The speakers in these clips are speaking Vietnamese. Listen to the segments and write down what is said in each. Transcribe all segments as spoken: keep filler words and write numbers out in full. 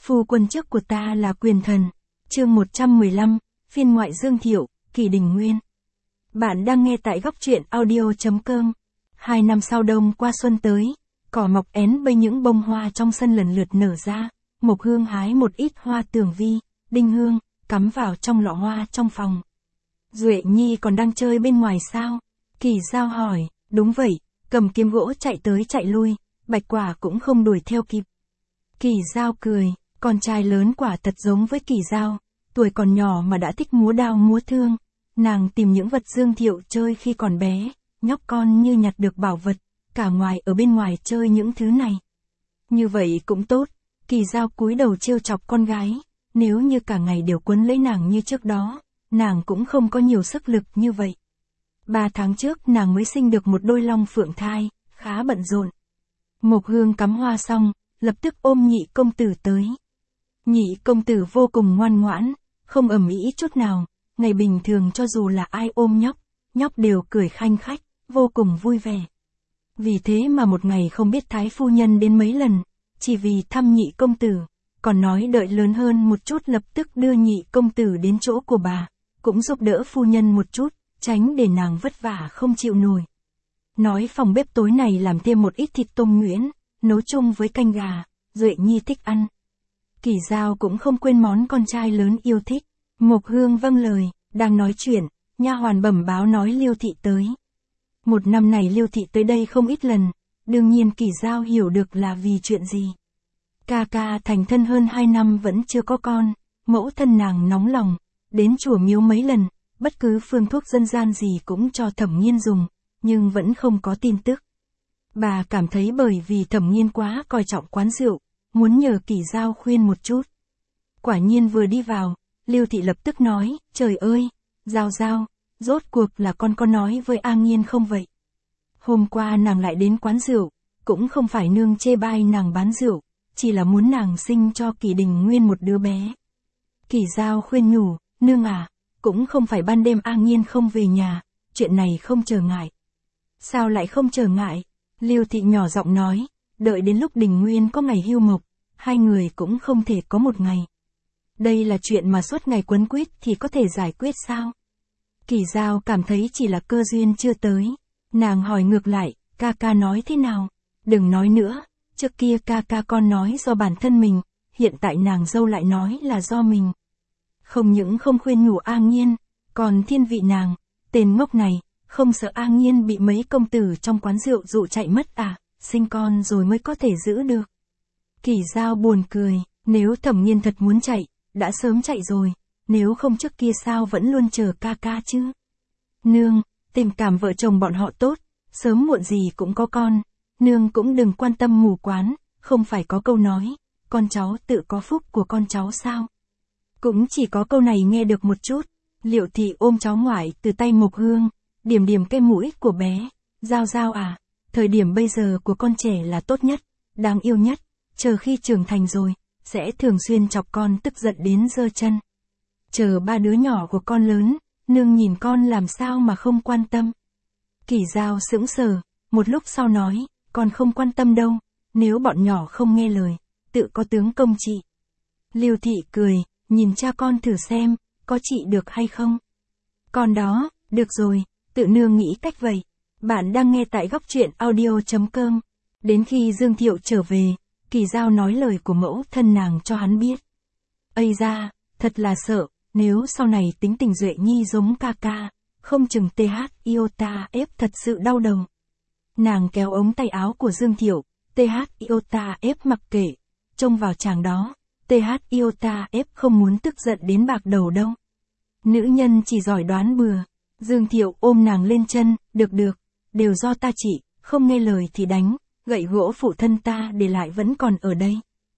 Phu quân trước của ta là quyền thần. Chương một trăm mười lăm, phiên ngoại Dương Thiệu, Kỳ Đình Nguyên. Bạn đang nghe tại góc truyện audio chấm com. Hai năm sau đông qua xuân tới, cỏ mọc én bây, những bông hoa trong sân lần lượt nở ra. Mộc Hương hái một ít hoa tường vi, đinh hương, cắm vào trong lọ hoa trong phòng. Duệ Nhi còn đang chơi bên ngoài sao? Kỳ Dao hỏi. Đúng vậy, cầm kiếm gỗ chạy tới chạy lui, Bạch Quả cũng không đuổi theo kịp. Kỳ Dao cười, con trai lớn quả thật giống với Kỳ Dao, tuổi còn nhỏ mà đã thích múa đao múa thương. Nàng tìm những vật Dương Thiệu chơi khi còn bé, nhóc con như nhặt được bảo vật, cả ngoài ở bên ngoài chơi những thứ này. Như vậy cũng tốt, Kỳ Dao cúi đầu trêu chọc con gái, nếu như cả ngày đều quấn lấy nàng như trước đó, nàng cũng không có nhiều sức lực như vậy. Ba tháng trước nàng mới sinh được một đôi long phượng thai, khá bận rộn. Mộc Hương cắm hoa xong, lập tức ôm nhị công tử tới. Nhị công tử vô cùng ngoan ngoãn, không ầm ĩ chút nào, ngày bình thường cho dù là ai ôm nhóc, nhóc đều cười khanh khách, vô cùng vui vẻ. Vì thế mà một ngày không biết Thái phu nhân đến mấy lần, chỉ vì thăm nhị công tử, còn nói đợi lớn hơn một chút lập tức đưa nhị công tử đến chỗ của bà, cũng giúp đỡ phu nhân một chút, tránh để nàng vất vả không chịu nổi. Nói phòng bếp tối này làm thêm một ít thịt tôm nhuyễn, nấu chung với canh gà, Duệ Nhi thích ăn. Kỳ Dao cũng không quên món con trai lớn yêu thích. Mộc Hương vâng lời, đang nói chuyện, nha hoàn bẩm báo nói Liêu thị tới. Một năm này Liêu thị tới đây không ít lần, đương nhiên Kỳ Dao hiểu được là vì chuyện gì. Ca ca thành thân hơn hai năm vẫn chưa có con, mẫu thân nàng nóng lòng, đến chùa miếu mấy lần, bất cứ phương thuốc dân gian gì cũng cho Thẩm Nghiên dùng, nhưng vẫn không có tin tức. Bà cảm thấy bởi vì Thẩm Nghiên quá coi trọng quán rượu, muốn nhờ Kỳ Dao khuyên một chút. Quả nhiên vừa đi vào, Liêu thị lập tức nói, trời ơi, Dao Dao, rốt cuộc là con có nói với A Nghiên không vậy? Hôm qua nàng lại đến quán rượu, cũng không phải nương chê bai nàng bán rượu, chỉ là muốn nàng sinh cho Kỳ Đình Nguyên một đứa bé. Kỳ Dao khuyên nhủ, nương à, cũng không phải ban đêm A Nghiên không về nhà, chuyện này không trở ngại. Sao lại không trở ngại? Liêu thị nhỏ giọng nói, đợi đến lúc Đình Nguyên có ngày hưu mộc, hai người cũng không thể có một ngày. Đây là chuyện mà suốt ngày quấn quýt thì có thể giải quyết sao? Kỳ Dao cảm thấy chỉ là cơ duyên chưa tới. Nàng hỏi ngược lại, ca ca nói thế nào? Đừng nói nữa, trước kia ca ca con nói do bản thân mình, hiện tại nàng dâu lại nói là do mình. Không những không khuyên nhủ A Nghiên, còn thiên vị nàng, tên ngốc này, không sợ A Nghiên bị mấy công tử trong quán rượu dụ chạy mất à, sinh con rồi mới có thể giữ được. Kỳ Dao buồn cười, nếu Thẩm Nghiên thật muốn chạy, đã sớm chạy rồi, nếu không trước kia sao vẫn luôn chờ ca ca chứ. Nương, tình cảm vợ chồng bọn họ tốt, sớm muộn gì cũng có con, nương cũng đừng quan tâm mù quáng, không phải có câu nói, con cháu tự có phúc của con cháu sao. Cũng chỉ có câu này nghe được một chút, Liệu thị ôm cháu ngoại từ tay Mộc Hương, điểm điểm cái mũi của bé, Dao Dao à, thời điểm bây giờ của con trẻ là tốt nhất, đáng yêu nhất, chờ khi trưởng thành rồi, sẽ thường xuyên chọc con tức giận đến giơ chân. Chờ ba đứa nhỏ của con lớn, nương nhìn con làm sao mà không quan tâm. Kỳ Dao sững sờ, một lúc sau nói, con không quan tâm đâu, nếu bọn nhỏ không nghe lời, tự có tướng công trị. Liêu thị cười, nhìn cha con thử xem, có trị được hay không. Con đó, được rồi, tự nương nghĩ cách vậy. Bạn đang nghe tại góc truyện audio chấm com. Đến khi Dương Thiệu trở về, Kỳ Dao nói lời của mẫu thân nàng cho hắn biết. Ây da, thật là sợ, nếu sau này tính tình Duệ Nhi giống ca ca, không chừng tê hát iota ép thật sự đau đầu. Nàng kéo ống tay áo của Dương Thiệu, tê hát iota ép mặc kệ, trông vào chàng đó, tê hát iota ép không muốn tức giận đến bạc đầu đâu. Nữ nhân chỉ giỏi đoán bừa. Dương Thiệu ôm nàng lên chân, được được, đều do ta chỉ, không nghe lời thì đánh, gậy gỗ phụ thân ta để lại vẫn còn ở đây.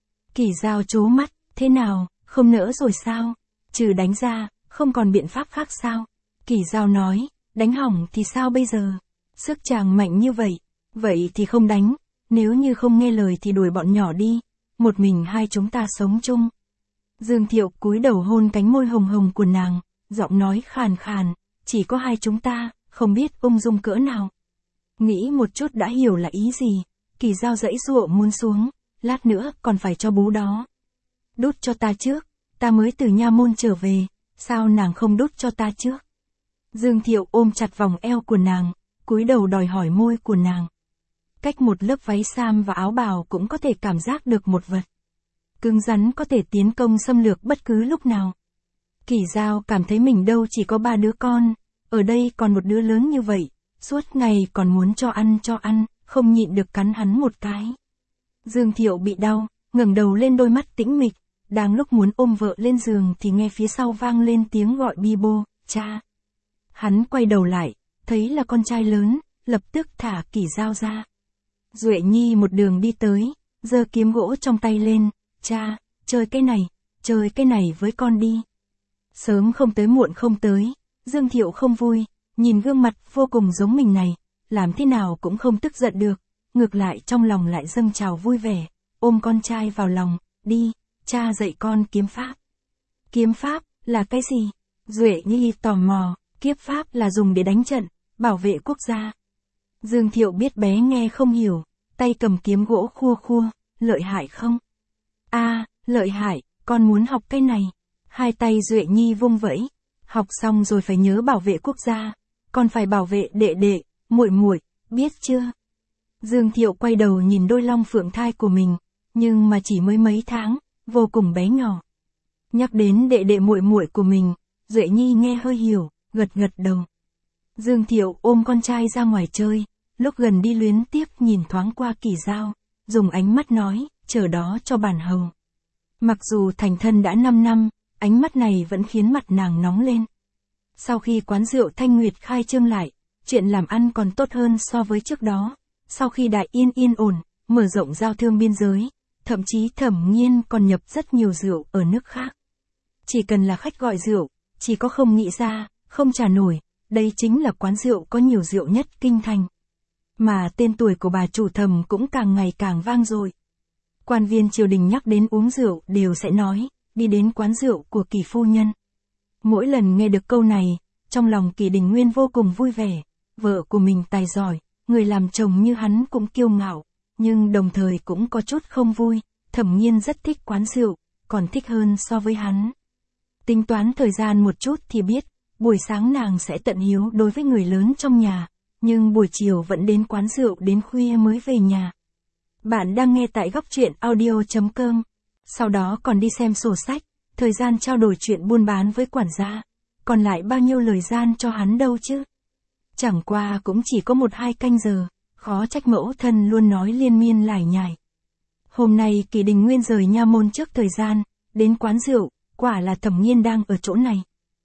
Kỳ Dao trố mắt, thế nào, không nỡ rồi sao? Trừ đánh ra, không còn biện pháp khác sao? Kỳ Dao nói, đánh hỏng thì sao bây giờ? Sức chàng mạnh như vậy, vậy thì không đánh, nếu như không nghe lời thì đuổi bọn nhỏ đi, một mình hai chúng ta sống chung. Dương Thiệu cúi đầu hôn cánh môi hồng hồng của nàng, giọng nói khàn khàn, chỉ có hai chúng ta, không biết ung dung cỡ nào. Nghĩ một chút đã hiểu là ý gì, Kỳ Dao dãy giụa muốn xuống, lát nữa còn phải cho bú đó. đút cho ta trước, ta mới từ nha môn trở về, sao nàng không đút cho ta trước? Dương Thiệu ôm chặt vòng eo của nàng, cúi đầu đòi hỏi môi của nàng. Cách một lớp váy sam và áo bào cũng có thể cảm giác được một vật cứng rắn có thể tiến công xâm lược bất cứ lúc nào. Kỷ Giao cảm thấy mình đâu chỉ có ba đứa con, ở đây còn một đứa lớn như vậy, suốt ngày còn muốn cho ăn cho ăn, không nhịn được cắn hắn một cái. Dương Thiệu bị đau, ngẩng đầu lên đôi mắt tĩnh mịch, đang lúc muốn ôm vợ lên giường thì nghe phía sau vang lên tiếng gọi bi bô, cha. Hắn quay đầu lại, thấy là con trai lớn, lập tức thả Kỷ Giao ra. Duệ Nhi một đường đi tới, giơ kiếm gỗ trong tay lên, cha, chơi cái này, chơi cái này với con đi. Sớm không tới muộn không tới, Dương Thiệu không vui, nhìn gương mặt vô cùng giống mình này, làm thế nào cũng không tức giận được, ngược lại trong lòng lại dâng trào vui vẻ, ôm con trai vào lòng, đi, cha dạy con kiếm pháp. Kiếm pháp, là cái gì? Duệ Nhi tò mò, kiếp pháp là dùng để đánh trận, bảo vệ quốc gia. Dương Thiệu biết bé nghe không hiểu, tay cầm kiếm gỗ khua khua, lợi hại không? A, à, lợi hại, con muốn học cái này. Hai tay Duệ Nhi vung vẫy, học xong rồi phải nhớ bảo vệ quốc gia, còn phải bảo vệ đệ đệ, muội muội, biết chưa? Dương Thiệu quay đầu nhìn đôi long phượng thai của mình, nhưng mà chỉ mới mấy tháng, vô cùng bé nhỏ. Nhắc đến đệ đệ muội muội của mình, Duệ Nhi nghe hơi hiểu, gật gật đầu. Dương Thiệu ôm con trai ra ngoài chơi, lúc gần đi luyến tiếc nhìn thoáng qua Kỷ Giao, dùng ánh mắt nói, chờ đó cho bản hầu. Mặc dù thành thân đã năm năm, ánh mắt này vẫn khiến mặt nàng nóng lên. Sau khi quán rượu Thanh Nguyệt khai trương lại, chuyện làm ăn còn tốt hơn so với trước đó. Sau khi Đại Yên yên ổn, mở rộng giao thương biên giới, thậm chí Thẩm Nghiên còn nhập rất nhiều rượu ở nước khác. Chỉ cần là khách gọi rượu, chỉ có không nghĩ ra, không trả nổi, đây chính là quán rượu có nhiều rượu nhất kinh thành. Mà tên tuổi của bà chủ Thẩm cũng càng ngày càng vang dội. Quan viên triều đình nhắc đến uống rượu đều sẽ nói, đi đến quán rượu của Kỷ phu nhân. Mỗi lần nghe được câu này, trong lòng Kỷ Đình Nguyên vô cùng vui vẻ, vợ của mình tài giỏi, người làm chồng như hắn cũng kiêu ngạo, nhưng đồng thời cũng có chút không vui, Thẩm Nghiên rất thích quán rượu, còn thích hơn so với hắn. Tính toán thời gian một chút thì biết, buổi sáng nàng sẽ tận hiếu đối với người lớn trong nhà, nhưng buổi chiều vẫn đến quán rượu đến khuya mới về nhà. Bạn đang nghe tại góc truyện audio chấm com. Sau đó còn đi xem sổ sách, thời gian trao đổi chuyện buôn bán với quản gia, còn lại bao nhiêu lời gian cho hắn đâu chứ. Chẳng qua cũng chỉ có một hai canh giờ, khó trách mẫu thân luôn nói liên miên lải nhải. Hôm nay Kỷ Đình Nguyên rời nha môn trước thời gian, đến quán rượu, quả là Thẩm Nghiên đang ở chỗ này.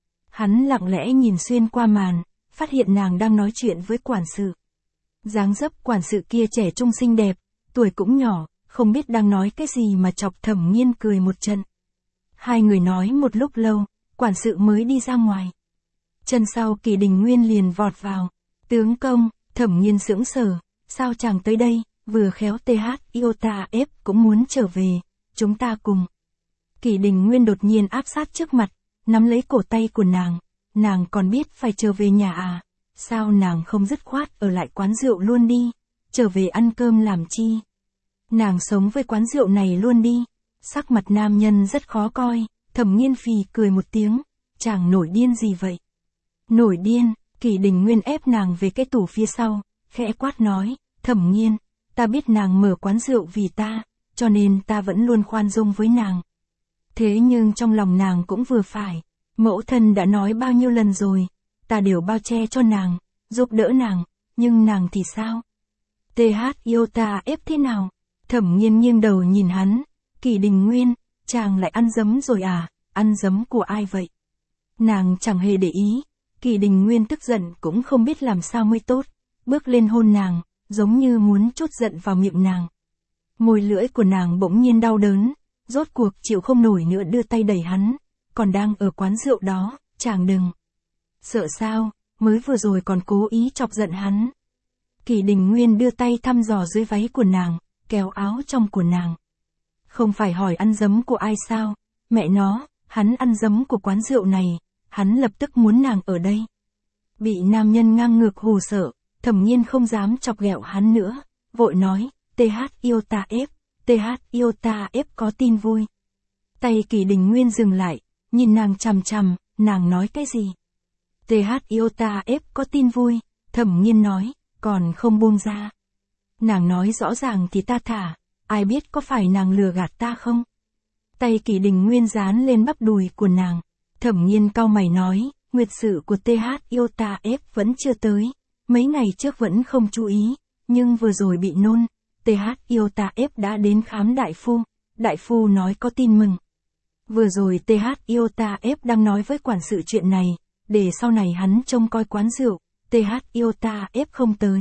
Hắn lặng lẽ nhìn xuyên qua màn, phát hiện nàng đang nói chuyện với quản sự. Dáng dấp quản sự kia trẻ trung xinh đẹp, tuổi cũng nhỏ, không biết đang nói cái gì mà chọc Thẩm Nghiên cười một trận. Hai người nói một lúc lâu, quản sự mới đi ra ngoài. Chân sau Kỷ Đình Nguyên liền vọt vào. Tướng công, Thẩm Nghiên sững sờ, sao chàng tới đây, vừa khéo tê hát Iota F cũng muốn trở về, chúng ta cùng. Kỷ Đình Nguyên đột nhiên áp sát trước mặt, nắm lấy cổ tay của nàng, nàng còn biết phải trở về nhà à, sao nàng không dứt khoát ở lại quán rượu luôn đi, trở về ăn cơm làm chi. Nàng sống với quán rượu này luôn đi. Sắc mặt nam nhân rất khó coi, Thẩm Nghiên phì cười một tiếng, chàng nổi điên gì vậy? Nổi điên, Kỷ Đình Nguyên ép nàng về cái tủ phía sau, khẽ quát nói, Thẩm Nghiên, ta biết nàng mở quán rượu vì ta, cho nên ta vẫn luôn khoan dung với nàng. Thế nhưng trong lòng nàng cũng vừa phải, mẫu thân đã nói bao nhiêu lần rồi, ta đều bao che cho nàng, giúp đỡ nàng, nhưng nàng thì sao? tê hát Iota F thế nào? Thẩm Nghiên nghiêng đầu nhìn hắn, Kỷ Đình Nguyên, chàng lại ăn dấm rồi à, ăn dấm của ai vậy? Nàng chẳng hề để ý, Kỷ Đình Nguyên tức giận cũng không biết làm sao mới tốt, bước lên hôn nàng, giống như muốn trút giận vào miệng nàng. Môi lưỡi của nàng bỗng nhiên đau đớn, rốt cuộc chịu không nổi nữa đưa tay đẩy hắn, còn đang ở quán rượu đó, chàng đừng. Sợ sao, mới vừa rồi còn cố ý chọc giận hắn. Kỷ Đình Nguyên đưa tay thăm dò dưới váy của nàng, kéo áo trong của nàng. Không phải hỏi ăn dấm của ai sao, mẹ nó, hắn ăn dấm của quán rượu này, hắn lập tức muốn nàng ở đây. Bị nam nhân ngang ngược hù sợ, Thẩm Nghiên không dám chọc ghẹo hắn nữa, vội nói, tê hát Iota F, tê hát Iota F có tin vui. Tay Kỳ Đình Nguyên dừng lại, nhìn nàng chằm chằm, nàng nói cái gì? tê hát Iota F có tin vui, Thẩm Nghiên nói, còn không buông ra. Nàng nói rõ ràng thì ta thả, ai biết có phải nàng lừa gạt ta không? Tay Kỳ Đình Nguyên dán lên bắp đùi của nàng. Thẩm Nghiên cau mày nói, nguyệt sự của tê hát Iota F vẫn chưa tới, mấy ngày trước vẫn không chú ý, nhưng vừa rồi bị nôn, tê hát Iota F đã đến khám đại phu, đại phu nói có tin mừng. Vừa rồi tê hát Iota F đang nói với quản sự chuyện này, để sau này hắn trông coi quán rượu, tê hát Iota F không tới.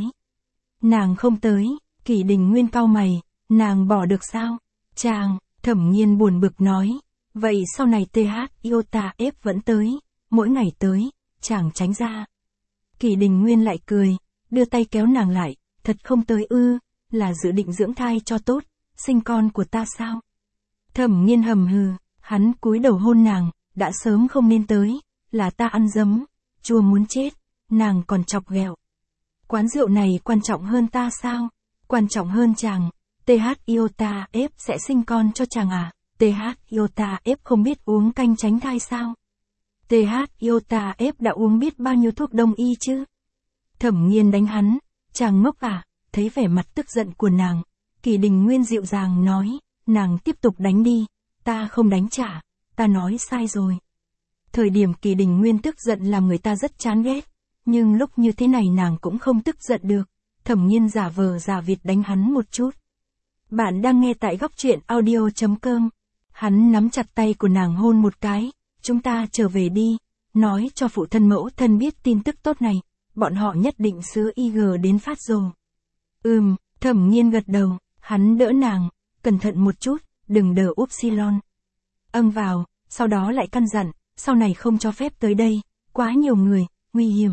Nàng không tới, Kỳ Đình Nguyên cau mày, nàng bỏ được sao? Chàng, Thẩm Nghiên buồn bực nói, vậy sau này tê hát Iota F vẫn tới, mỗi ngày tới, chàng tránh ra. Kỳ Đình Nguyên lại cười, đưa tay kéo nàng lại, thật không tới ư, là dự định dưỡng thai cho tốt, sinh con của ta sao? Thẩm Nghiên hầm hừ, hắn cúi đầu hôn nàng, đã sớm không nên tới, là ta ăn dấm, chua muốn chết, nàng còn chọc ghẹo. Quán rượu này quan trọng hơn ta sao? Quan trọng hơn chàng, tê hát Iota F sẽ sinh con cho chàng à? tê hát Iota F không biết uống canh tránh thai sao? tê hát Iota F đã uống biết bao nhiêu thuốc đông y chứ? Thẩm Nghiên đánh hắn, chàng ngốc à? Thấy vẻ mặt tức giận của nàng, Kỳ Đình Nguyên dịu dàng nói, nàng tiếp tục đánh đi, ta không đánh trả, ta nói sai rồi. Thời điểm Kỳ Đình Nguyên tức giận làm người ta rất chán ghét, nhưng lúc như thế này nàng cũng không tức giận được. Thẩm Nghiên giả vờ giả vịt đánh hắn một chút. Bạn đang nghe tại góc truyện audio chấm com. Hắn nắm chặt tay của nàng hôn một cái, chúng ta trở về đi, nói cho phụ thân mẫu thân biết tin tức tốt này, bọn họ nhất định sứ i giê đến phát rồ. Ừm, Thẩm Nghiên gật đầu, hắn đỡ nàng, cẩn thận một chút, đừng đờ upsilon. Âng vào, sau đó lại căn dặn, sau này không cho phép tới đây, quá nhiều người, nguy hiểm.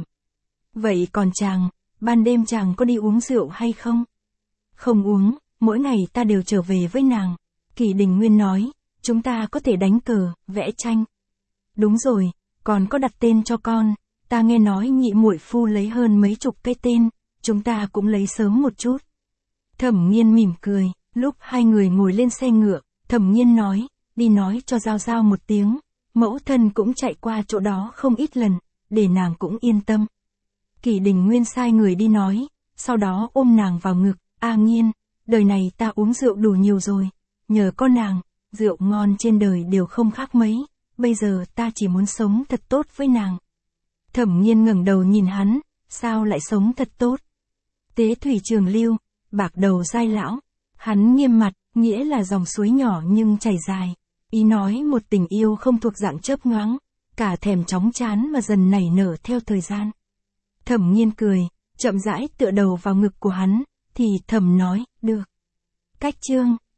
Vậy còn chàng, ban đêm chàng có đi uống rượu hay không? Không uống, mỗi ngày ta đều trở về với nàng. Kỳ Đình Nguyên nói, chúng ta có thể đánh cờ, vẽ tranh. Đúng rồi, còn có đặt tên cho con, ta nghe nói nhị muội phu lấy hơn mấy chục cái tên, chúng ta cũng lấy sớm một chút. Thẩm Nghiên mỉm cười, lúc hai người ngồi lên xe ngựa, Thẩm Nghiên nói, đi nói cho Giao Giao một tiếng, mẫu thân cũng chạy qua chỗ đó không ít lần, để nàng cũng yên tâm. Kỳ Đình Nguyên sai người đi nói, sau đó ôm nàng vào ngực, A Nghiên, đời này ta uống rượu đủ nhiều rồi, nhờ có nàng, rượu ngon trên đời đều không khác mấy, bây giờ ta chỉ muốn sống thật tốt với nàng. Thẩm Nghiên ngẩng đầu nhìn hắn, sao lại sống thật tốt? Tế thủy trường lưu, bạc đầu dai lão, hắn nghiêm mặt, nghĩa là dòng suối nhỏ nhưng chảy dài, ý nói một tình yêu không thuộc dạng chớp nhoáng, cả thèm chóng chán mà dần nảy nở theo thời gian. Thẩm Nghiên cười, chậm rãi tựa đầu vào ngực của hắn, thì thầm nói, được. Cách chương,